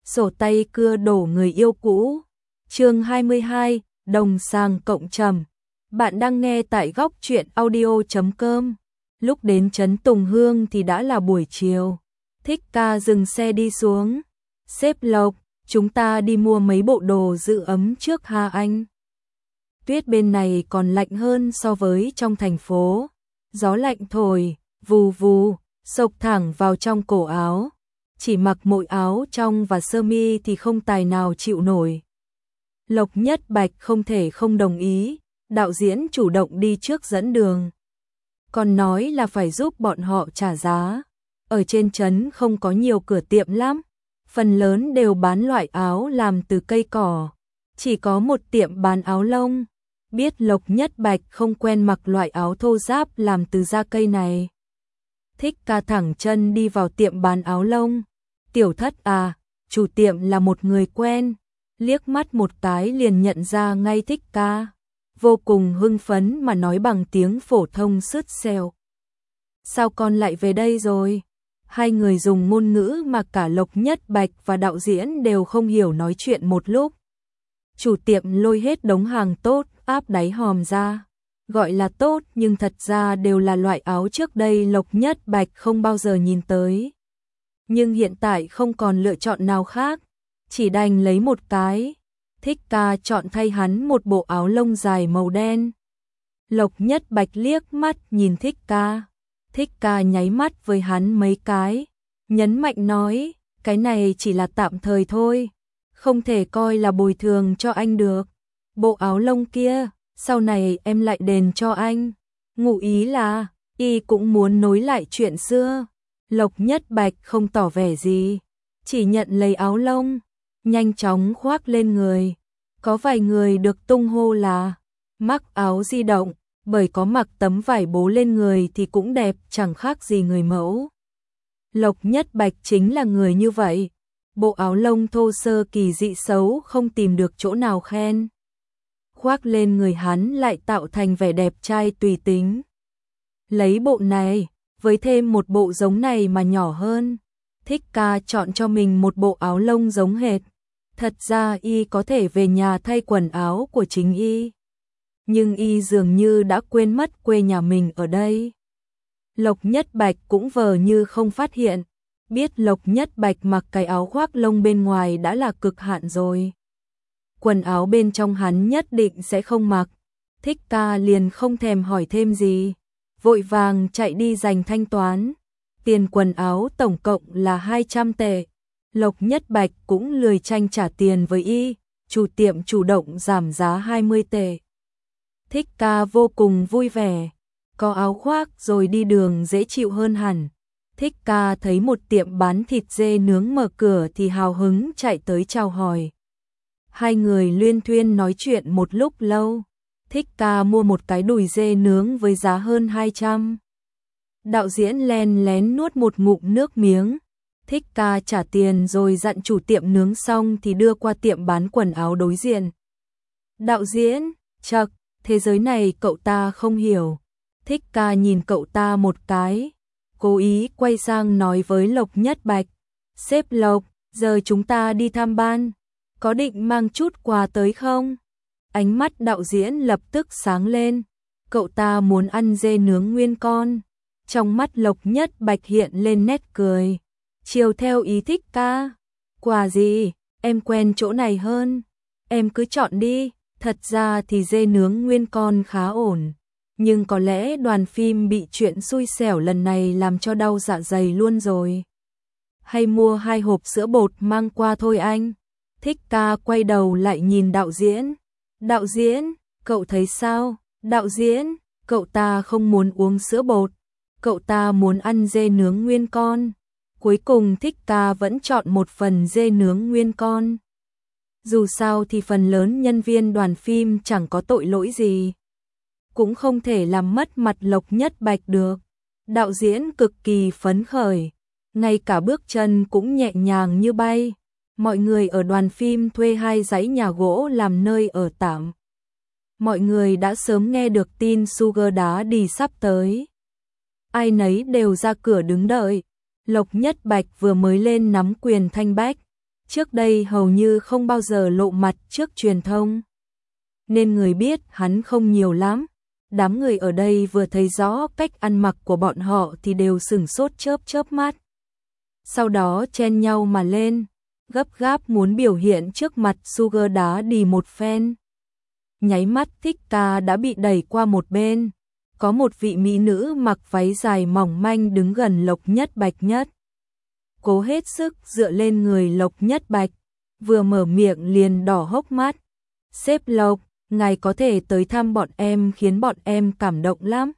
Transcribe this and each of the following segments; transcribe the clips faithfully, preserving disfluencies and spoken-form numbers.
sổ tay cưa đổ người yêu cũ. Chương hai mươi hai, đồng sàng cộng trầm. Bạn đang nghe tại góc truyện audio chấm com. Lúc đến trấn Tùng Hương thì đã là buổi chiều. Thích Ca dừng xe đi xuống. Sếp Lộc, chúng ta đi mua mấy bộ đồ giữ ấm trước ha anh. Tuyết bên này còn lạnh hơn so với trong thành phố. Gió lạnh thổi, vù vù, xộc thẳng vào trong cổ áo. Chỉ mặc mỗi áo trong và sơ mi thì không tài nào chịu nổi. Lộc Nhất Bạch không thể không đồng ý, đạo diễn chủ động đi trước dẫn đường. Còn nói là phải giúp bọn họ trả giá. Ở trên trấn không có nhiều cửa tiệm lắm, phần lớn đều bán loại áo làm từ cây cỏ. Chỉ có một tiệm bán áo lông. Biết Lộc Nhất Bạch không quen mặc loại áo thô ráp làm từ da cây này. Thích Ca thẳng chân đi vào tiệm bán áo lông. Tiểu Thất à, chủ tiệm là một người quen. Liếc mắt một cái liền nhận ra ngay Thích Ca. Vô cùng hưng phấn mà nói bằng tiếng phổ thông sứt sẹo. Sao con lại về đây rồi? Hai người dùng ngôn ngữ mà cả Lộc Nhất Bạch và đạo diễn đều không hiểu nói chuyện một lúc. Chủ tiệm lôi hết đống hàng tốt áp đáy hòm ra. Gọi là tốt nhưng thật ra đều là loại áo trước đây Lộc Nhất Bạch không bao giờ nhìn tới. Nhưng hiện tại không còn lựa chọn nào khác, chỉ đành lấy một cái. Thích Ca chọn thay hắn một bộ áo lông dài màu đen. Lộc Nhất Bạch liếc mắt nhìn Thích Ca. Thích Ca nháy mắt với hắn mấy cái, nhấn mạnh nói, cái này chỉ là tạm thời thôi, không thể coi là bồi thường cho anh được. Bộ áo lông kia, sau này em lại đền cho anh. Ngụ ý là, y cũng muốn nối lại chuyện xưa. Lộc Nhất Bạch không tỏ vẻ gì, chỉ nhận lấy áo lông, nhanh chóng khoác lên người. Có vài người được tung hô là mắc áo di động, bởi có mặc tấm vải bố lên người thì cũng đẹp chẳng khác gì người mẫu. Lộc Nhất Bạch chính là người như vậy. Bộ áo lông thô sơ kỳ dị xấu không tìm được chỗ nào khen. Khoác lên người hắn lại tạo thành vẻ đẹp trai tùy tính. Lấy bộ này, với thêm một bộ giống này mà nhỏ hơn. Thích Ca chọn cho mình một bộ áo lông giống hệt. Thật ra y có thể về nhà thay quần áo của chính y. Nhưng y dường như đã quên mất quê nhà mình ở đây. Lộc Nhất Bạch cũng vờ như không phát hiện. Biết Lộc Nhất Bạch mặc cái áo khoác lông bên ngoài đã là cực hạn rồi. Quần áo bên trong hắn nhất định sẽ không mặc. Thích Ca liền không thèm hỏi thêm gì. Vội vàng chạy đi giành thanh toán. Tiền quần áo tổng cộng là hai trăm tệ. Lộc Nhất Bạch cũng lười tranh trả tiền với y. Chủ tiệm chủ động giảm giá hai mươi tệ. Thích Ca vô cùng vui vẻ. Có áo khoác rồi đi đường dễ chịu hơn hẳn. Thích Ca thấy một tiệm bán thịt dê nướng mở cửa thì hào hứng chạy tới chào hỏi. Hai người luyên thuyên nói chuyện một lúc lâu. Thích Ca mua một cái đùi dê nướng với giá hơn hai trăm. Đạo diễn len lén nuốt một ngụm nước miếng. Thích Ca trả tiền rồi dặn chủ tiệm nướng xong thì đưa qua tiệm bán quần áo đối diện. Đạo diễn, chậc, thế giới này cậu ta không hiểu. Thích Ca nhìn cậu ta một cái, cố ý quay sang nói với Lộc Nhất Bạch. Sếp Lộc, giờ chúng ta đi tham ban, có định mang chút quà tới không? Ánh mắt đạo diễn lập tức sáng lên, cậu ta muốn ăn dê nướng nguyên con. Trong mắt Lộc Nhất Bạch hiện lên nét cười, chiều theo ý Thích Ca. Quà gì, em quen chỗ này hơn, em cứ chọn đi. Thật ra thì dê nướng nguyên con khá ổn, nhưng có lẽ đoàn phim bị chuyện xui xẻo lần này làm cho đau dạ dày luôn rồi. Hay mua hai hộp sữa bột mang qua thôi anh. Thích Ca quay đầu lại nhìn đạo diễn. Đạo diễn, cậu thấy sao? Đạo diễn, cậu ta không muốn uống sữa bột, cậu ta muốn ăn dê nướng nguyên con. Cuối cùng Thích Ca vẫn chọn một phần dê nướng nguyên con. Dù sao thì phần lớn nhân viên đoàn phim chẳng có tội lỗi gì. Cũng không thể làm mất mặt Lộc Nhất Bạch được. Đạo diễn cực kỳ phấn khởi. Ngay cả bước chân cũng nhẹ nhàng như bay. Mọi người ở đoàn phim thuê hai dãy nhà gỗ làm nơi ở tạm. Mọi người đã sớm nghe được tin Sugar Daddy sắp tới. Ai nấy đều ra cửa đứng đợi. Lộc Nhất Bạch vừa mới lên nắm quyền thanh bách. trước đây hầu như không bao giờ lộ mặt trước truyền thông, nên người biết hắn không nhiều lắm. Đám người ở đây vừa thấy rõ cách ăn mặc của bọn họ thì đều sửng sốt chớp chớp mắt. Sau đó chen nhau mà lên, gấp gáp muốn biểu hiện trước mặt Sugar Daddy một phen. Nháy mắt Thích Ca đã bị đẩy qua một bên, có một vị mỹ nữ mặc váy dài mỏng manh đứng gần Lộc Nhất Bạch nhất. Cố hết sức dựa lên người Lộc Nhất Bạch, vừa mở miệng liền đỏ hốc mắt. Sếp Lộc, ngài có thể tới thăm bọn em khiến bọn em cảm động lắm.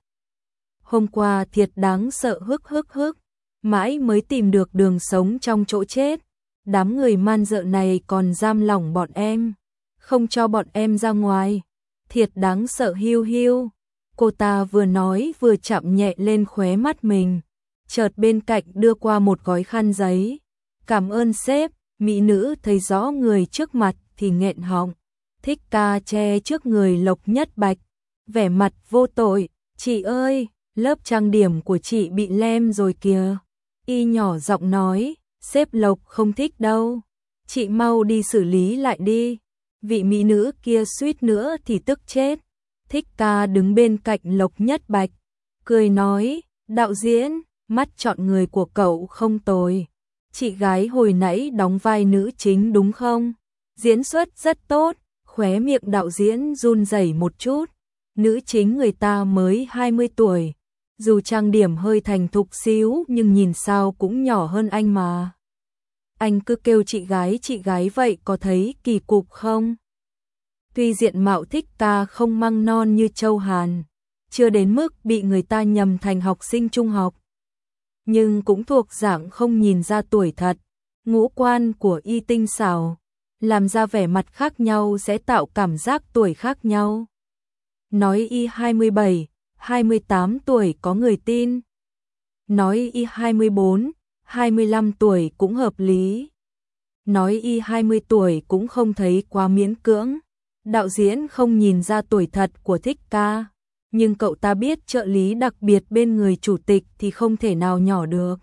Hôm qua thiệt đáng sợ hức hức hức, mãi mới tìm được đường sống trong chỗ chết. Đám người man dợ này còn giam lỏng bọn em, không cho bọn em ra ngoài. Thiệt đáng sợ hiu hiu. Cô ta vừa nói vừa chạm nhẹ lên khóe mắt mình, chợt bên cạnh đưa qua một gói khăn giấy. Cảm ơn sếp. Mỹ nữ thấy rõ người trước mặt thì nghẹn họng. Thích Ca che trước người Lộc Nhất Bạch, vẻ mặt vô tội. Chị ơi, lớp trang điểm của chị bị lem rồi kìa. Y nhỏ giọng nói, sếp Lộc không thích đâu. Chị mau đi xử lý lại đi. Vị mỹ nữ kia suýt nữa thì tức chết. Thích Ca đứng bên cạnh Lộc Nhất Bạch, cười nói, đạo diễn, mắt chọn người của cậu không tồi. Chị gái hồi nãy đóng vai nữ chính đúng không? Diễn xuất rất tốt. Khóe miệng đạo diễn run rẩy một chút. Nữ chính người ta mới hai mươi tuổi, dù trang điểm hơi thành thục xíu nhưng nhìn sao cũng nhỏ hơn anh mà. Anh cứ kêu chị gái chị gái vậy có thấy kỳ cục không? Tuy diện mạo Thích Ca không măng non như Châu Hàn, chưa đến mức bị người ta nhầm thành học sinh trung học, nhưng cũng thuộc dạng không nhìn ra tuổi thật. Ngũ quan của y tinh xảo, làm ra vẻ mặt khác nhau sẽ tạo cảm giác tuổi khác nhau. Nói y hai mươi bảy, hai mươi tám tuổi có người tin. Nói y hai mươi bốn, hai mươi lăm tuổi cũng hợp lý. Nói y hai mươi tuổi cũng không thấy quá miễn cưỡng. Đạo diễn không nhìn ra tuổi thật của Thích Ca, nhưng cậu ta biết trợ lý đặc biệt bên người chủ tịch thì không thể nào nhỏ được.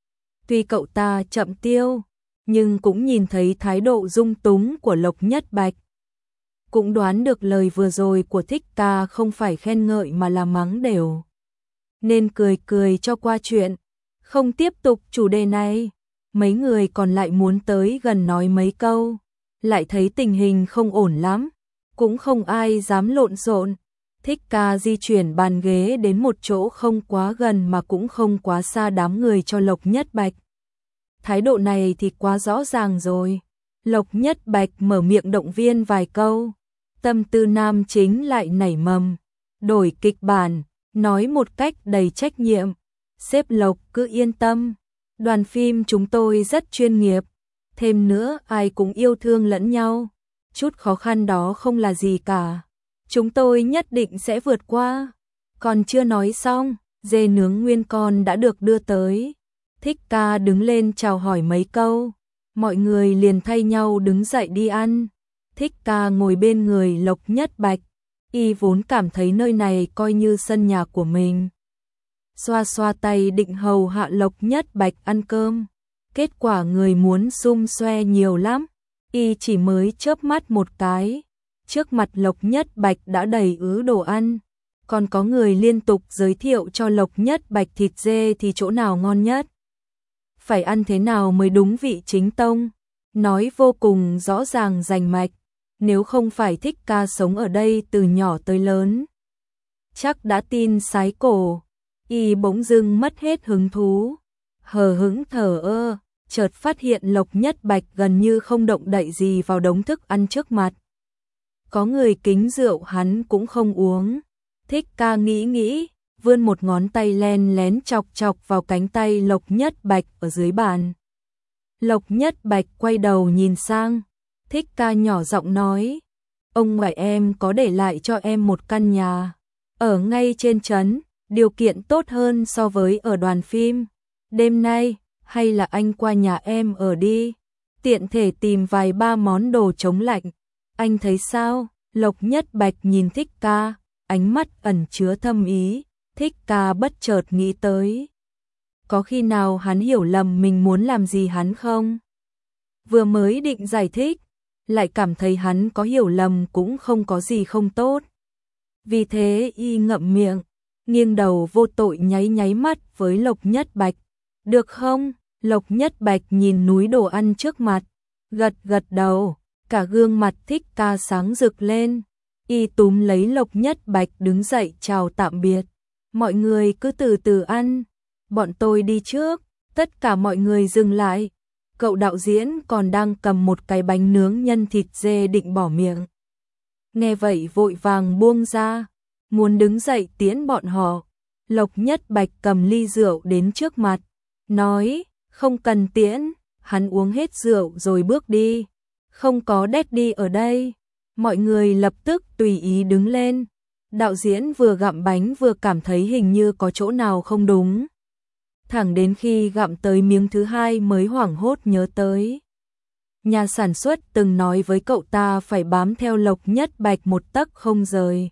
Tuy cậu ta chậm tiêu, nhưng cũng nhìn thấy thái độ dung túng của Lộc Nhất Bạch. Cũng đoán được lời vừa rồi của Thích Ca không phải khen ngợi mà là mắng đều. Nên cười cười cho qua chuyện, không tiếp tục chủ đề này. Mấy người còn lại muốn tới gần nói mấy câu, lại thấy tình hình không ổn lắm, cũng không ai dám lộn xộn. Thích Ca di chuyển bàn ghế đến một chỗ không quá gần mà cũng không quá xa đám người cho Lộc Nhất Bạch. Thái độ này thì quá rõ ràng rồi. Lộc Nhất Bạch mở miệng động viên vài câu, tâm tư nam chính lại nảy mầm, đổi kịch bản, nói một cách đầy trách nhiệm. Sếp Lộc cứ yên tâm, đoàn phim chúng tôi rất chuyên nghiệp, thêm nữa ai cũng yêu thương lẫn nhau, chút khó khăn đó không là gì cả, chúng tôi nhất định sẽ vượt qua. Còn chưa nói xong, dê nướng nguyên con đã được đưa tới. Thích Ca đứng lên chào hỏi mấy câu, mọi người liền thay nhau đứng dậy đi ăn. Thích Ca ngồi bên người Lộc Nhất Bạch, y vốn cảm thấy nơi này coi như sân nhà của mình. Xoa xoa tay định hầu hạ Lộc Nhất Bạch ăn cơm, kết quả người muốn xum xoe nhiều lắm, y chỉ mới chớp mắt một cái, trước mặt Lộc Nhất Bạch đã đầy ứ đồ ăn, còn có người liên tục giới thiệu cho Lộc Nhất Bạch thịt dê thì chỗ nào ngon nhất, phải ăn thế nào mới đúng vị chính tông, nói vô cùng rõ ràng rành mạch. Nếu không phải Thích Ca sống ở đây từ nhỏ tới lớn, chắc đã tin sái cổ. Y bỗng dưng mất hết hứng thú, hờ hững thờ ơ, chợt phát hiện Lộc Nhất Bạch gần như không động đậy gì vào đống thức ăn trước mặt. Có người kính rượu hắn cũng không uống. Thích Ca nghĩ nghĩ, vươn một ngón tay len lén chọc chọc vào cánh tay Lộc Nhất Bạch ở dưới bàn. Lộc Nhất Bạch quay đầu nhìn sang, Thích Ca nhỏ giọng nói, ông ngoại em có để lại cho em một căn nhà, ở ngay trên trấn, điều kiện tốt hơn so với ở đoàn phim. Đêm nay, hay là anh qua nhà em ở đi, tiện thể tìm vài ba món đồ chống lạnh. Anh thấy sao? Lộc Nhất Bạch nhìn Thích Ca, ánh mắt ẩn chứa thâm ý. Thích Ca bất chợt nghĩ tới, có khi nào hắn hiểu lầm mình muốn làm gì hắn không? vừa mới định giải thích, lại cảm thấy hắn có hiểu lầm cũng không có gì không tốt. Vì thế y ngậm miệng, nghiêng đầu vô tội nháy nháy mắt với Lộc Nhất Bạch. Được không? Lộc Nhất Bạch nhìn núi đồ ăn trước mặt, gật gật đầu, cả gương mặt Thích Ca sáng rực lên. Y túm lấy Lộc Nhất Bạch đứng dậy chào tạm biệt. Mọi người cứ từ từ ăn, bọn tôi đi trước. Tất cả mọi người dừng lại. Cậu đạo diễn còn đang cầm một cái bánh nướng nhân thịt dê định bỏ miệng. Nghe vậy vội vàng buông ra, muốn đứng dậy tiễn bọn họ. Lộc Nhất Bạch cầm ly rượu đến trước mặt, nói, không cần tiễn, hắn uống hết rượu rồi bước đi. Không có Daddy ở đây. Mọi người lập tức tùy ý đứng lên. Đạo diễn vừa gặm bánh vừa cảm thấy hình như có chỗ nào không đúng. Thẳng đến khi gặm tới miếng thứ hai mới hoảng hốt nhớ tới. Nhà sản xuất từng nói với cậu ta phải bám theo Lộc Nhất Bạch một tấc không rời.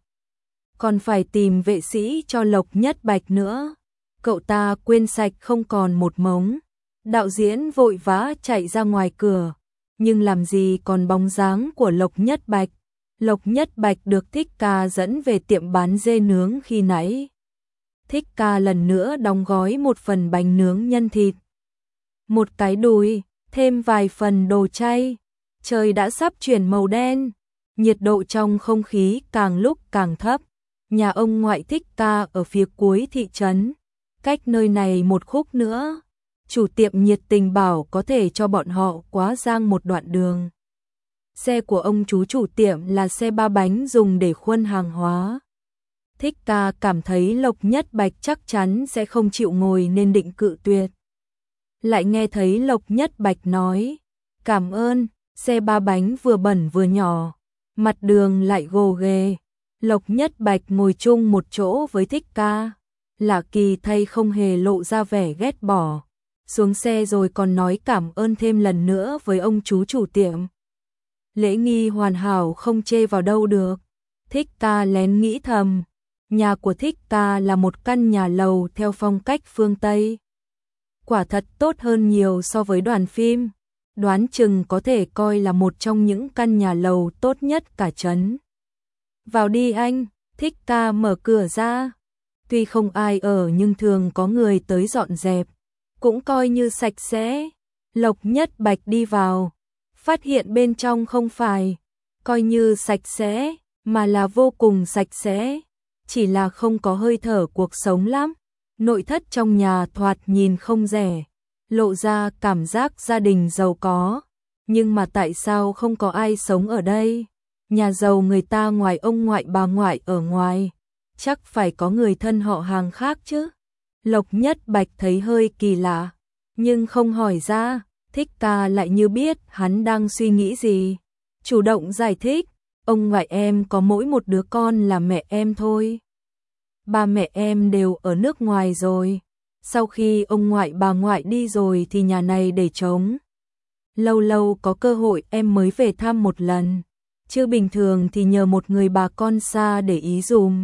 Còn phải tìm vệ sĩ cho Lộc Nhất Bạch nữa. Cậu ta quên sạch không còn một mống. Đạo diễn vội vã chạy ra ngoài cửa. Nhưng làm gì còn bóng dáng của Lộc Nhất Bạch. Lộc Nhất Bạch được Thích Ca dẫn về tiệm bán dê nướng khi nãy. Thích Ca lần nữa đóng gói một phần bánh nướng nhân thịt, một cái đùi, thêm vài phần đồ chay. Trời đã sắp chuyển màu đen, nhiệt độ trong không khí càng lúc càng thấp. Nhà ông ngoại Thích Ca ở phía cuối thị trấn, cách nơi này một khúc nữa. Chủ tiệm nhiệt tình bảo có thể cho bọn họ quá giang một đoạn đường. Xe của ông chú chủ tiệm là xe ba bánh dùng để khuân hàng hóa. Thích Ca cảm thấy Lộc Nhất Bạch chắc chắn sẽ không chịu ngồi nên định cự tuyệt. Lại nghe thấy Lộc Nhất Bạch nói, cảm ơn, xe ba bánh vừa bẩn vừa nhỏ, mặt đường lại gồ ghề. Lộc Nhất Bạch ngồi chung một chỗ với Thích Ca, lạ kỳ thay không hề lộ ra vẻ ghét bỏ. Xuống xe rồi còn nói cảm ơn thêm lần nữa với ông chú chủ tiệm. Lễ nghi hoàn hảo không chê vào đâu được. Thích Ca lén nghĩ thầm, nhà của Thích Ca là một căn nhà lầu theo phong cách phương Tây. Quả thật tốt hơn nhiều so với đoàn phim, đoán chừng có thể coi là một trong những căn nhà lầu tốt nhất cả trấn. Vào đi anh, Thích Ca mở cửa ra. Tuy không ai ở nhưng thường có người tới dọn dẹp, cũng coi như sạch sẽ. Lộc Nhất Bạch đi vào, phát hiện bên trong không phải coi như sạch sẽ, mà là vô cùng sạch sẽ, chỉ là không có hơi thở cuộc sống lắm. Nội thất trong nhà thoạt nhìn không rẻ, lộ ra cảm giác gia đình giàu có, nhưng mà tại sao không có ai sống ở đây? Nhà giàu người ta ngoài ông ngoại bà ngoại ở ngoài, chắc phải có người thân họ hàng khác chứ. Lộc Nhất Bạch thấy hơi kỳ lạ, nhưng không hỏi ra. Thích Ca lại như biết hắn đang suy nghĩ gì, chủ động giải thích, ông ngoại em có mỗi một đứa con là mẹ em thôi. Ba mẹ em đều ở nước ngoài rồi, sau khi ông ngoại bà ngoại đi rồi thì nhà này để trống. Lâu lâu có cơ hội em mới về thăm một lần, chứ bình thường thì nhờ một người bà con xa để ý dùm.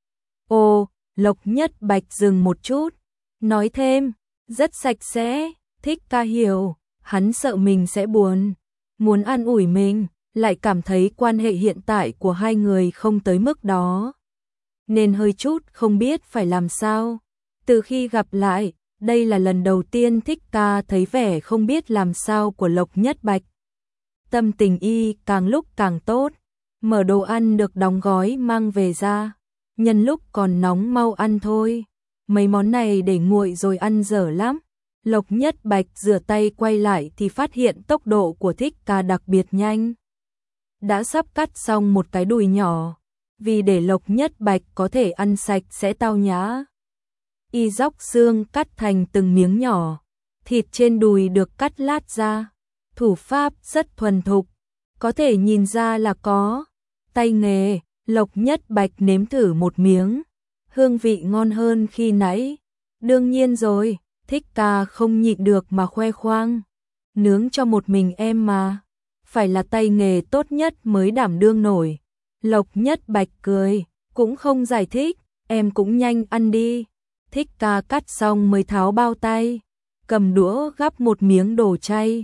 Ồ, Lộc Nhất Bạch dừng một chút, nói thêm, rất sạch sẽ. Thích Ca hiểu, hắn sợ mình sẽ buồn, muốn an ủi mình, lại cảm thấy quan hệ hiện tại của hai người không tới mức đó, nên hơi chút không biết phải làm sao. Từ khi gặp lại, đây là lần đầu tiên Thích Ca thấy vẻ không biết làm sao của Lộc Nhất Bạch. Tâm tình y càng lúc càng tốt, mở đồ ăn được đóng gói mang về ra, nhân lúc còn nóng mau ăn thôi, mấy món này để nguội rồi ăn dở lắm. Lộc Nhất Bạch rửa tay quay lại thì phát hiện tốc độ của Thích Ca đặc biệt nhanh. Đã sắp cắt xong một cái đùi nhỏ, vì để Lộc Nhất Bạch có thể ăn sạch sẽ tao nhã. Y dóc xương cắt thành từng miếng nhỏ, thịt trên đùi được cắt lát ra, thủ pháp rất thuần thục, có thể nhìn ra là có tay nghề. Lộc Nhất Bạch nếm thử một miếng, hương vị ngon hơn khi nãy. Đương nhiên rồi, Thích Ca không nhịn được mà khoe khoang, nướng cho một mình em mà, phải là tay nghề tốt nhất mới đảm đương nổi. Lộc Nhất Bạch cười, cũng không giải thích, em cũng nhanh ăn đi. Thích Ca cắt xong mới tháo bao tay, cầm đũa gắp một miếng đồ chay,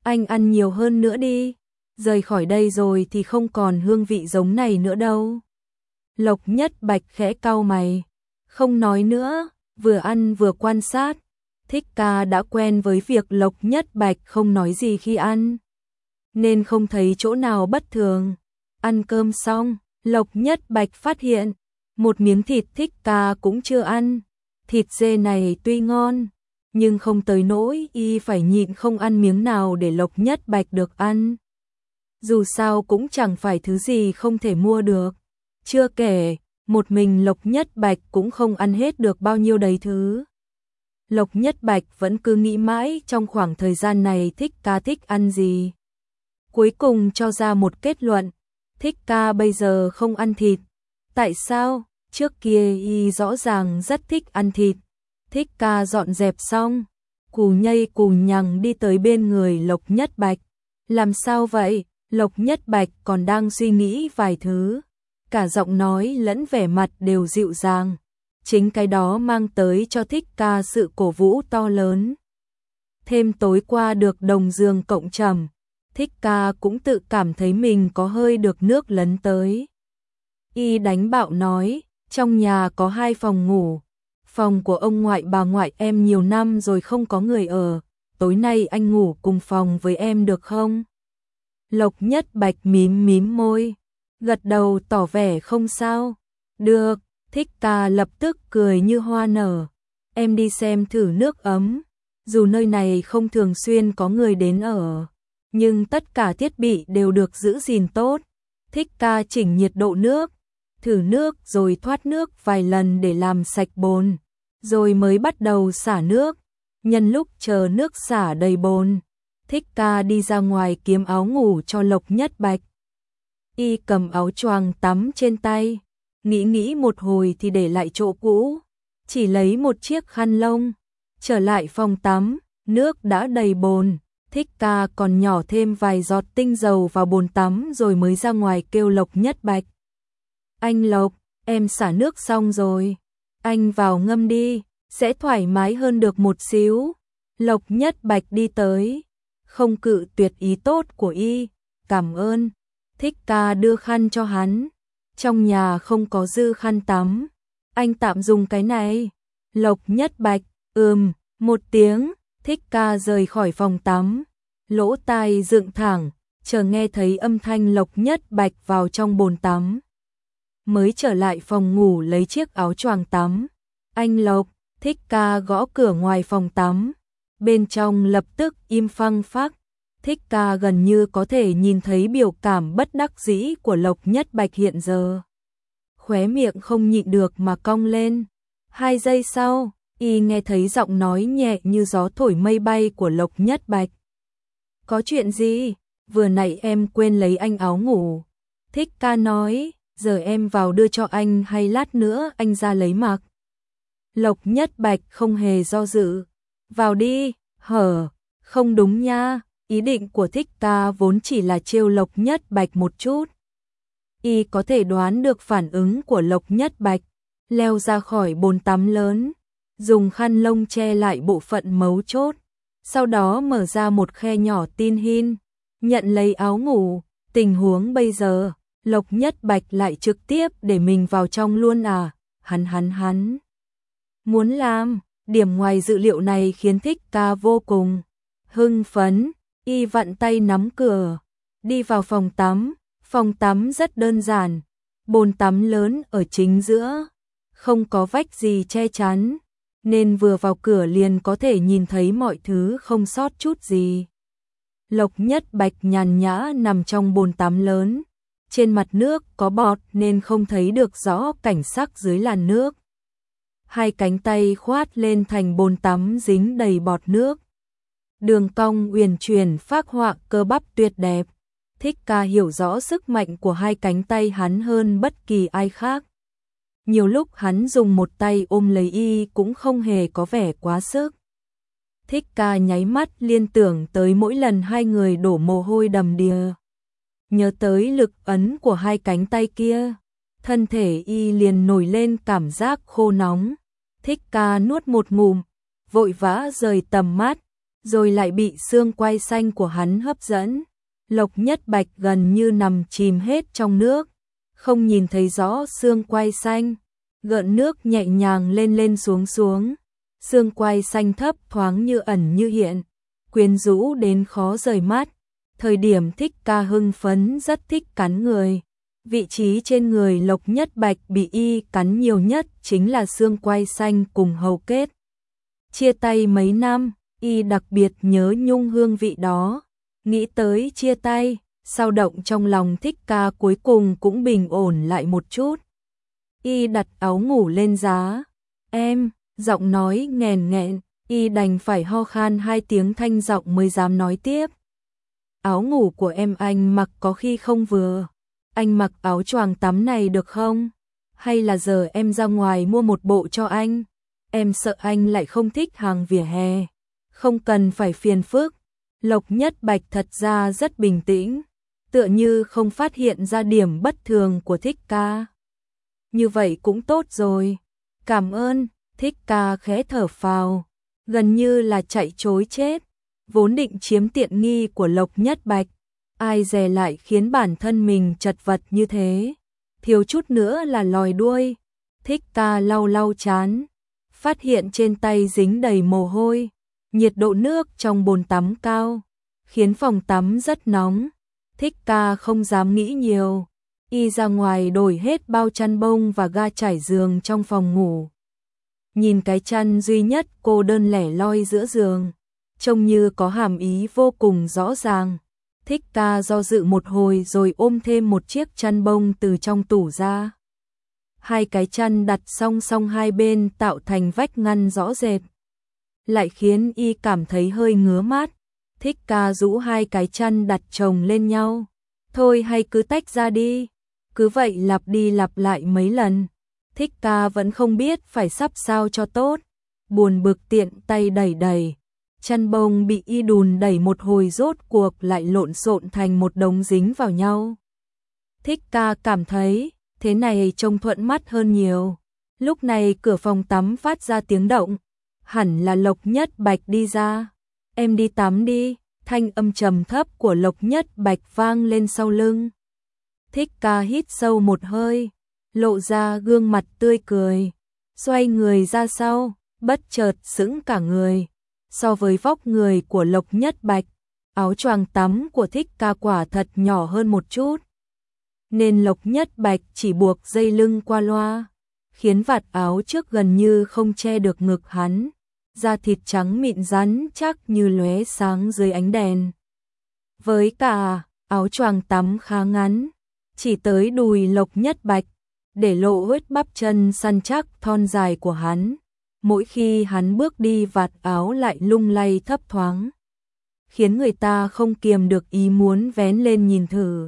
Anh ăn nhiều hơn nữa đi, rời khỏi đây rồi thì không còn hương vị giống này nữa đâu. Lộc Nhất Bạch khẽ cau mày, không nói nữa, vừa ăn vừa quan sát. Thích Ca đã quen với việc Lộc Nhất Bạch không nói gì khi ăn, nên không thấy chỗ nào bất thường. Ăn cơm xong, Lộc Nhất Bạch phát hiện, một miếng thịt Thích Ca cũng chưa ăn. Thịt dê này tuy ngon, nhưng không tới nỗi y phải nhịn không ăn miếng nào để Lộc Nhất Bạch được ăn. Dù sao cũng chẳng phải thứ gì không thể mua được. Chưa kể, một mình Lộc Nhất Bạch cũng không ăn hết được bao nhiêu đầy thứ. Lộc Nhất Bạch vẫn cứ nghĩ mãi trong khoảng thời gian này Thích Ca thích ăn gì. Cuối cùng cho ra một kết luận, Thích Ca bây giờ không ăn thịt. Tại sao? Trước kia y rõ ràng rất thích ăn thịt. Thích Ca dọn dẹp xong, cù nhây cù nhằng đi tới bên người Lộc Nhất Bạch. Làm sao vậy? Lộc Nhất Bạch còn đang suy nghĩ vài thứ. Cả giọng nói lẫn vẻ mặt đều dịu dàng. Chính cái đó mang tới cho Thích Ca sự cổ vũ to lớn. Thêm tối qua được đồng giường cộng trầm, Thích Ca cũng tự cảm thấy mình có hơi được nước lấn tới. Y đánh bạo nói, trong nhà có hai phòng ngủ. Phòng của ông ngoại bà ngoại em nhiều năm rồi không có người ở. Tối nay anh ngủ cùng phòng với em được không? Lộc Nhất Bạch mím mím môi, gật đầu tỏ vẻ không sao. Được. Thích Ca lập tức cười như hoa nở. Em đi xem thử nước ấm. Dù nơi này không thường xuyên có người đến ở, nhưng tất cả thiết bị đều được giữ gìn tốt. Thích Ca chỉnh nhiệt độ nước, thử nước rồi thoát nước vài lần để làm sạch bồn, rồi mới bắt đầu xả nước. Nhân lúc chờ nước xả đầy bồn, Thích Ca đi ra ngoài kiếm áo ngủ cho Lộc Nhất Bạch. Y cầm áo choàng tắm trên tay, nghĩ nghĩ một hồi thì để lại chỗ cũ, chỉ lấy một chiếc khăn lông. Trở lại phòng tắm, nước đã đầy bồn, Thích Ca còn nhỏ thêm vài giọt tinh dầu vào bồn tắm rồi mới ra ngoài kêu Lộc Nhất Bạch. Anh Lộc, em xả nước xong rồi, anh vào ngâm đi, sẽ thoải mái hơn được một xíu. Lộc Nhất Bạch đi tới, không cự tuyệt ý tốt của y, cảm ơn. Thích Ca đưa khăn cho hắn. Trong nhà không có dư khăn tắm, anh tạm dùng cái này. Lộc Nhất Bạch, ừm, một tiếng. Thích Ca rời khỏi phòng tắm, lỗ tai dựng thẳng, chờ nghe thấy âm thanh Lộc Nhất Bạch vào trong bồn tắm. Mới trở lại phòng ngủ lấy chiếc áo choàng tắm. Anh Lộc, Thích Ca gõ cửa ngoài phòng tắm. Bên trong lập tức im phăng phắc. Thích Ca gần như có thể nhìn thấy biểu cảm bất đắc dĩ của Lộc Nhất Bạch hiện giờ. Khóe miệng không nhịn được mà cong lên. Hai giây sau, y nghe thấy giọng nói nhẹ như gió thổi mây bay của Lộc Nhất Bạch. Có chuyện gì? Vừa nãy em quên lấy anh áo ngủ. Thích Ca nói, giờ em vào đưa cho anh hay lát nữa anh ra lấy mặc? Lộc Nhất Bạch không hề do dự. Vào đi, hở, không đúng nha. Ý định của Thích Ca vốn chỉ là trêu Lộc Nhất Bạch một chút. Y có thể đoán được phản ứng của Lộc Nhất Bạch, leo ra khỏi bồn tắm lớn, dùng khăn lông che lại bộ phận mấu chốt, sau đó mở ra một khe nhỏ tin hin, nhận lấy áo ngủ. Tình huống bây giờ, Lộc Nhất Bạch lại trực tiếp để mình vào trong luôn à? Hắn hắn hắn muốn làm. Điểm ngoài dự liệu này khiến Thích Ca vô cùng hưng phấn. Y vặn tay nắm cửa, đi vào phòng tắm. Phòng tắm rất đơn giản, bồn tắm lớn ở chính giữa, không có vách gì che chắn, nên vừa vào cửa liền có thể nhìn thấy mọi thứ không sót chút gì. Lộc Nhất Bạch nhàn nhã nằm trong bồn tắm lớn, trên mặt nước có bọt nên không thấy được rõ cảnh sắc dưới làn nước. Hai cánh tay khoát lên thành bồn tắm dính đầy bọt nước. Đường cong uyển chuyển phác họa cơ bắp tuyệt đẹp. Thích Ca hiểu rõ sức mạnh của hai cánh tay hắn hơn bất kỳ ai khác. Nhiều lúc hắn dùng một tay ôm lấy y cũng không hề có vẻ quá sức. Thích Ca nháy mắt liên tưởng tới mỗi lần hai người đổ mồ hôi đầm đìa. Nhớ tới lực ấn của hai cánh tay kia, thân thể y liền nổi lên cảm giác khô nóng. Thích Ca nuốt một ngụm, vội vã rời tầm mắt, rồi lại bị xương quai xanh của hắn hấp dẫn. Lộc Nhất Bạch gần như nằm chìm hết trong nước, không nhìn thấy rõ xương quai xanh, gợn nước nhẹ nhàng lên lên xuống xuống, xương quai xanh thấp thoáng như ẩn như hiện, quyến rũ đến khó rời mắt. Thời điểm Thích Ca hưng phấn rất thích cắn người. Vị trí trên người Lộc Nhất Bạch bị y cắn nhiều nhất chính là xương quai xanh cùng hầu kết. Chia tay mấy năm, y đặc biệt nhớ nhung hương vị đó. Nghĩ tới chia tay, sao động trong lòng Thích Ca cuối cùng cũng bình ổn lại một chút. Y đặt áo ngủ lên giá. Em, giọng nói nghèn nghẹn, y đành phải ho khan hai tiếng thanh giọng mới dám nói tiếp. Áo ngủ của em anh mặc có khi không vừa. Anh mặc áo choàng tắm này được không? Hay là giờ em ra ngoài mua một bộ cho anh? Em sợ anh lại không thích hàng vỉa hè. Không cần phải phiền phức. Lộc Nhất Bạch thật ra rất bình tĩnh, tựa như không phát hiện ra điểm bất thường của Thích Ca. Như vậy cũng tốt rồi. Cảm ơn. Thích Ca khẽ thở phào, gần như là chạy trối chết. Vốn định chiếm tiện nghi của Lộc Nhất Bạch, ai dè lại khiến bản thân mình chật vật như thế, thiếu chút nữa là lòi đuôi. Thích Ca lau lau chán, phát hiện trên tay dính đầy mồ hôi. Nhiệt độ nước trong bồn tắm cao, khiến phòng tắm rất nóng. Thích Ca không dám nghĩ nhiều, y ra ngoài đổi hết bao chăn bông và ga trải giường trong phòng ngủ. Nhìn cái chăn duy nhất cô đơn lẻ loi giữa giường, trông như có hàm ý vô cùng rõ ràng. Thích Ca do dự một hồi rồi ôm thêm một chiếc chăn bông từ trong tủ ra. Hai cái chăn đặt song song hai bên tạo thành vách ngăn rõ rệt, lại khiến y cảm thấy hơi ngứa mắt. Thích Ca rũ hai cái chăn đặt chồng lên nhau. Thôi hay cứ tách ra đi. Cứ vậy lặp đi lặp lại mấy lần. Thích Ca vẫn không biết phải sắp sao cho tốt. Buồn bực tiện tay đẩy đẩy. Chăn bông bị y đùn đẩy một hồi rốt cuộc lại lộn xộn thành một đống dính vào nhau. Thích Ca cảm thấy thế này trông thuận mắt hơn nhiều. Lúc này cửa phòng tắm phát ra tiếng động. Hẳn là Lộc Nhất Bạch đi ra. Em đi tắm đi. Thanh âm trầm thấp của Lộc Nhất Bạch vang lên sau lưng. Thích Ca hít sâu một hơi, lộ ra gương mặt tươi cười, xoay người ra sau, bất chợt sững cả người. So với vóc người của Lộc Nhất Bạch, áo choàng tắm của Thích Ca quả thật nhỏ hơn một chút, nên Lộc Nhất Bạch chỉ buộc dây lưng qua loa, khiến vạt áo trước gần như không che được ngực hắn. Da thịt trắng mịn rắn chắc như lóe sáng dưới ánh đèn. Với cả áo choàng tắm khá ngắn, chỉ tới đùi Lộc Nhất Bạch, để lộ huyết bắp chân săn chắc thon dài của hắn. Mỗi khi hắn bước đi vạt áo lại lung lay thấp thoáng, khiến người ta không kiềm được ý muốn vén lên nhìn thử.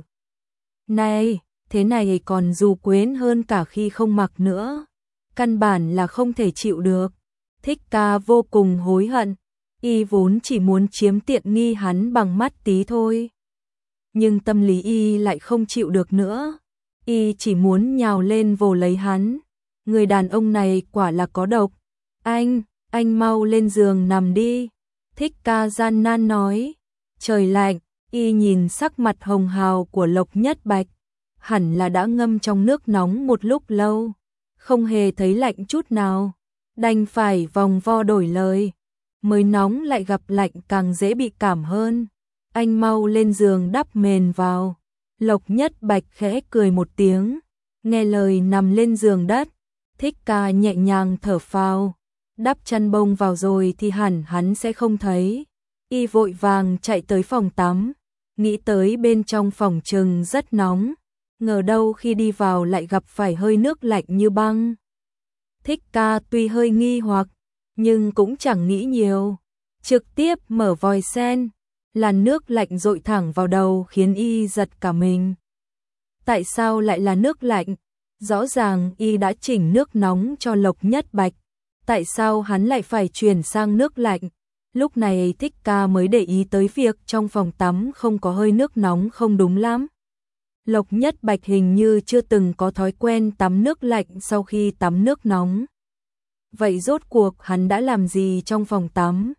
Này, thế này còn dù quến hơn cả khi không mặc nữa. Căn bản là không thể chịu được. Thích Ca vô cùng hối hận, y vốn chỉ muốn chiếm tiện nghi hắn bằng mắt tí thôi. Nhưng tâm lý y lại không chịu được nữa, y chỉ muốn nhào lên vồ lấy hắn. Người đàn ông này quả là có độc. Anh, anh mau lên giường nằm đi. Thích Ca gian nan nói. Trời lạnh, y nhìn sắc mặt hồng hào của Lộc Nhất Bạch, hẳn là đã ngâm trong nước nóng một lúc lâu, không hề thấy lạnh chút nào. Đành phải vòng vo đổi lời. Mới nóng lại gặp lạnh càng dễ bị cảm hơn. Anh mau lên giường đắp mền vào. Lộc Nhất Bạch khẽ cười một tiếng, nghe lời nằm lên giường đất. Thích Ca nhẹ nhàng thở phào, đắp chăn bông vào rồi thì hẳn hắn sẽ không thấy. Y vội vàng chạy tới phòng tắm, nghĩ tới bên trong phòng chừng rất nóng, ngờ đâu khi đi vào lại gặp phải hơi nước lạnh như băng. Thích Ca tuy hơi nghi hoặc, nhưng cũng chẳng nghĩ nhiều, trực tiếp mở vòi sen, làn nước lạnh dội thẳng vào đầu khiến y giật cả mình. Tại sao lại là nước lạnh? Rõ ràng y đã chỉnh nước nóng cho Lộc Nhất Bạch, tại sao hắn lại phải chuyển sang nước lạnh? Lúc này Thích Ca mới để ý tới việc trong phòng tắm không có hơi nước nóng không đúng lắm. Lộc Nhất Bạch hình như chưa từng có thói quen tắm nước lạnh sau khi tắm nước nóng. Vậy rốt cuộc hắn đã làm gì trong phòng tắm?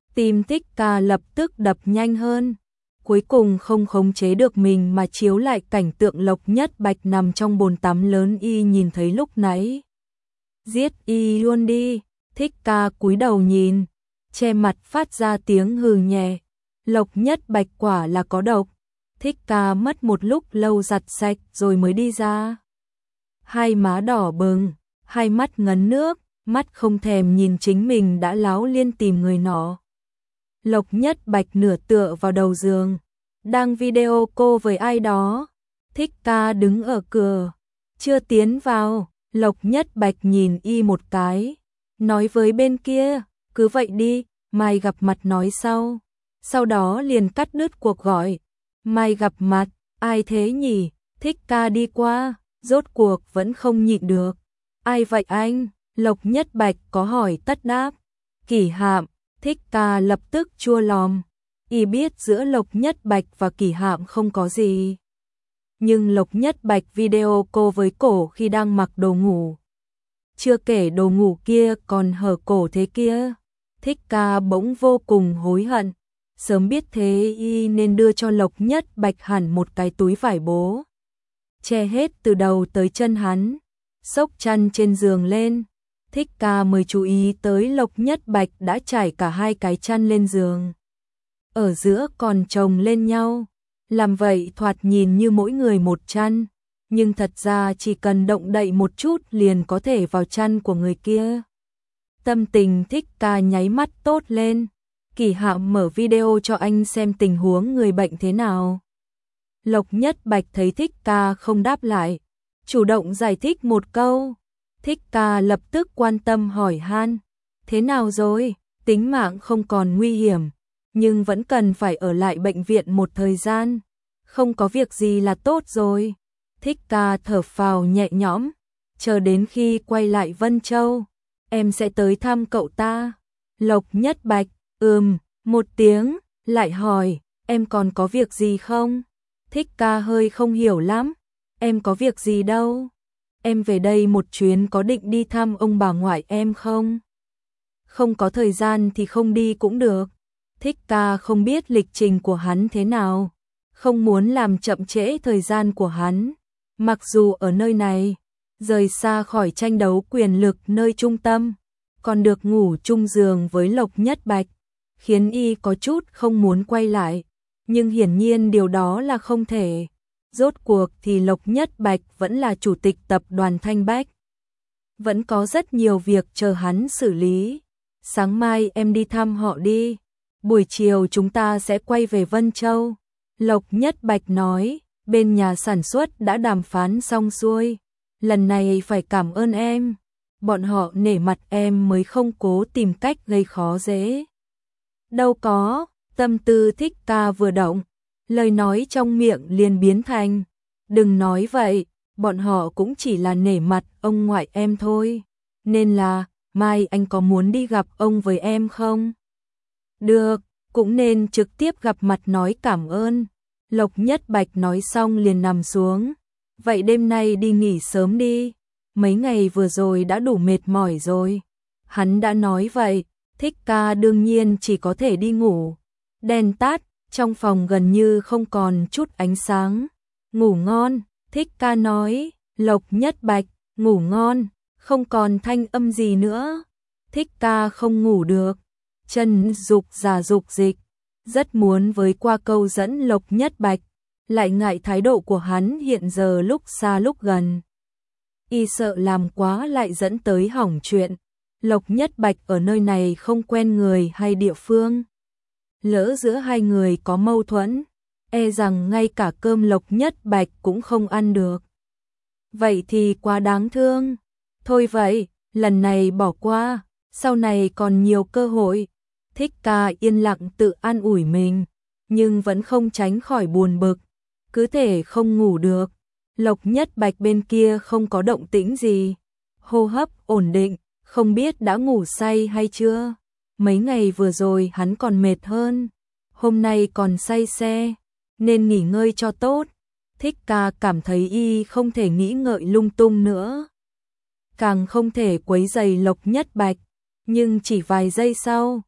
Tim Thích Ca lập tức đập nhanh hơn, cuối cùng không khống chế được mình mà chiếu lại cảnh tượng Lộc Nhất Bạch nằm trong bồn tắm lớn y nhìn thấy lúc nãy. Giết y luôn đi, Thích Ca cúi đầu nhìn, che mặt phát ra tiếng hừ nhẹ. Lộc Nhất Bạch quả là có độc. Thích Ca mất một lúc lâu giặt sạch rồi mới đi ra. Hai má đỏ bừng, hai mắt ngấn nước, mắt không thèm nhìn chính mình đã láo liên tìm người nọ. Lộc Nhất Bạch nửa tựa vào đầu giường, đang video call với ai đó. Thích Ca đứng ở cửa, chưa tiến vào. Lộc Nhất Bạch nhìn y một cái, nói với bên kia, cứ vậy đi, mai gặp mặt nói sau. Sau đó liền cắt đứt cuộc gọi. Mai gặp mặt, ai thế nhỉ? Thích Ca đi qua, rốt cuộc vẫn không nhịn được. Ai vậy anh? Lộc Nhất Bạch có hỏi tất đáp. Kỷ Hạm. Thích Ca lập tức chua lòm. Y biết giữa Lộc Nhất Bạch và Kỷ Hạm không có gì. Nhưng Lộc Nhất Bạch video call với cổ khi đang mặc đồ ngủ. Chưa kể đồ ngủ kia còn hở cổ thế kia. Thích Ca bỗng vô cùng hối hận. Sớm biết thế y nên đưa cho Lộc Nhất Bạch hẳn một cái túi vải bố, che hết từ đầu tới chân hắn. Xốc chăn trên giường lên, Thích Ca mới chú ý tới Lộc Nhất Bạch đã trải cả hai cái chăn lên giường. Ở giữa còn chồng lên nhau, làm vậy thoạt nhìn như mỗi người một chăn, nhưng thật ra chỉ cần động đậy một chút liền có thể vào chăn của người kia. Tâm tình Thích Ca nháy mắt tốt lên. Kỷ Hạm mở video cho anh xem tình huống người bệnh thế nào. Lộc Nhất Bạch thấy Thích Ca không đáp lại, chủ động giải thích một câu. Thích Ca lập tức quan tâm hỏi han, thế nào rồi, tính mạng không còn nguy hiểm, nhưng vẫn cần phải ở lại bệnh viện một thời gian. Không có việc gì là tốt rồi. Thích Ca thở phào nhẹ nhõm, chờ đến khi quay lại Vân Châu, em sẽ tới thăm cậu ta. Lộc Nhất Bạch, ừm, một tiếng, lại hỏi, em còn có việc gì không? Thích Ca hơi không hiểu lắm, em có việc gì đâu. Em về đây một chuyến có định đi thăm ông bà ngoại em không? Không có thời gian thì không đi cũng được. Thích Ca không biết lịch trình của hắn thế nào, không muốn làm chậm trễ thời gian của hắn. Mặc dù ở nơi này, rời xa khỏi tranh đấu quyền lực nơi trung tâm, còn được ngủ chung giường với Lộc Nhất Bạch, khiến y có chút không muốn quay lại, nhưng hiển nhiên điều đó là không thể. Rốt cuộc thì Lộc Nhất Bạch vẫn là chủ tịch tập đoàn Thanh Bách, vẫn có rất nhiều việc chờ hắn xử lý. Sáng mai em đi thăm họ đi, buổi chiều chúng ta sẽ quay về Vân Châu. Lộc Nhất Bạch nói, bên nhà sản xuất đã đàm phán xong xuôi, lần này phải cảm ơn em, bọn họ nể mặt em mới không cố tìm cách gây khó dễ. Đâu có, tâm tư Thích Ca vừa động, lời nói trong miệng liền biến thành, đừng nói vậy, bọn họ cũng chỉ là nể mặt ông ngoại em thôi, nên là, mai anh có muốn đi gặp ông với em không? Được, cũng nên trực tiếp gặp mặt nói cảm ơn. Lộc Nhất Bạch nói xong liền nằm xuống, vậy đêm nay đi nghỉ sớm đi, mấy ngày vừa rồi đã đủ mệt mỏi rồi. Hắn đã nói vậy, Thích Ca đương nhiên chỉ có thể đi ngủ. Đèn tắt, trong phòng gần như không còn chút ánh sáng. Ngủ ngon, Thích Ca nói. Lộc Nhất Bạch, ngủ ngon, không còn thanh âm gì nữa. Thích Ca không ngủ được, chân dục giả dục dịch, rất muốn với qua câu dẫn Lộc Nhất Bạch, lại ngại thái độ của hắn hiện giờ lúc xa lúc gần. Y sợ làm quá lại dẫn tới hỏng chuyện. Lộc Nhất Bạch ở nơi này không quen người hay địa phương, lỡ giữa hai người có mâu thuẫn, e rằng ngay cả cơm Lộc Nhất Bạch cũng không ăn được. Vậy thì quá đáng thương. Thôi vậy, lần này bỏ qua, sau này còn nhiều cơ hội. Thích Ca yên lặng tự an ủi mình, nhưng vẫn không tránh khỏi buồn bực, cứ thể không ngủ được. Lộc Nhất Bạch bên kia không có động tĩnh gì, hô hấp ổn định, không biết đã ngủ say hay chưa. Mấy ngày vừa rồi hắn còn mệt hơn, hôm nay còn say xe, nên nghỉ ngơi cho tốt. Thích Ca cảm thấy y không thể nghĩ ngợi lung tung nữa, càng không thể quấy rầy Lộc Nhất Bạch, nhưng chỉ vài giây sau,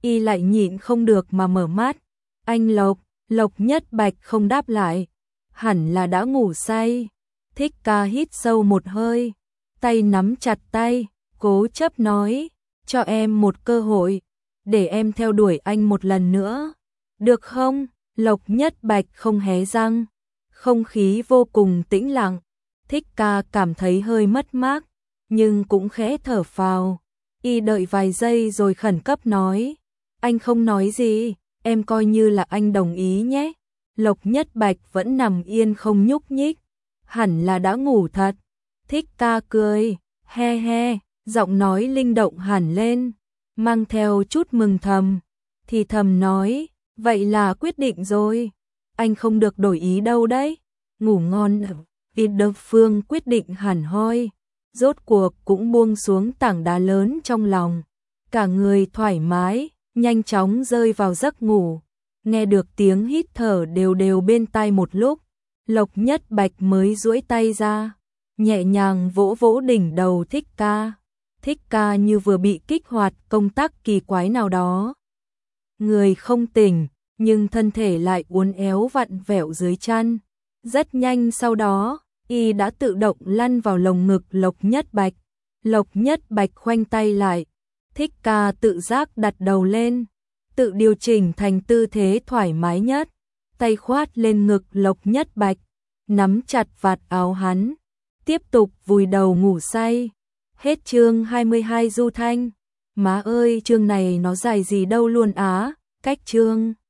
y lại nhịn không được mà mở mắt. Anh Lộc, Lộc Nhất Bạch không đáp lại, hẳn là đã ngủ say. Thích Ca hít sâu một hơi, tay nắm chặt tay, cố chấp nói, cho em một cơ hội, để em theo đuổi anh một lần nữa, được không? Lộc Nhất Bạch không hé răng, không khí vô cùng tĩnh lặng. Thích Ca cảm thấy hơi mất mát, nhưng cũng khẽ thở phào. Y đợi vài giây rồi khẩn cấp nói, anh không nói gì, em coi như là anh đồng ý nhé. Lộc Nhất Bạch vẫn nằm yên không nhúc nhích, hẳn là đã ngủ thật. Thích Ca cười, he he, giọng nói linh động hẳn lên, mang theo chút mừng thầm, thì thầm nói, vậy là quyết định rồi, anh không được đổi ý đâu đấy. Ngủ ngon. Vì Đơ Phương quyết định hẳn hoi, rốt cuộc cũng buông xuống tảng đá lớn trong lòng, cả người thoải mái, nhanh chóng rơi vào giấc ngủ. Nghe được tiếng hít thở đều đều bên tai một lúc, Lộc Nhất Bạch mới duỗi tay ra, nhẹ nhàng vỗ vỗ đỉnh đầu Thích Ca. Thích Ca như vừa bị kích hoạt công tắc kỳ quái nào đó. Người không tỉnh, nhưng thân thể lại uốn éo vặn vẹo dưới chăn. Rất nhanh sau đó, y đã tự động lăn vào lồng ngực Lộc Nhất Bạch. Lộc Nhất Bạch khoanh tay lại, Thích Ca tự giác đặt đầu lên, tự điều chỉnh thành tư thế thoải mái nhất, tay khoát lên ngực Lộc Nhất Bạch, nắm chặt vạt áo hắn, tiếp tục vùi đầu ngủ say. Hết chương hai mươi hai. Du Thanh, má ơi chương này nó dài gì đâu luôn á, cách chương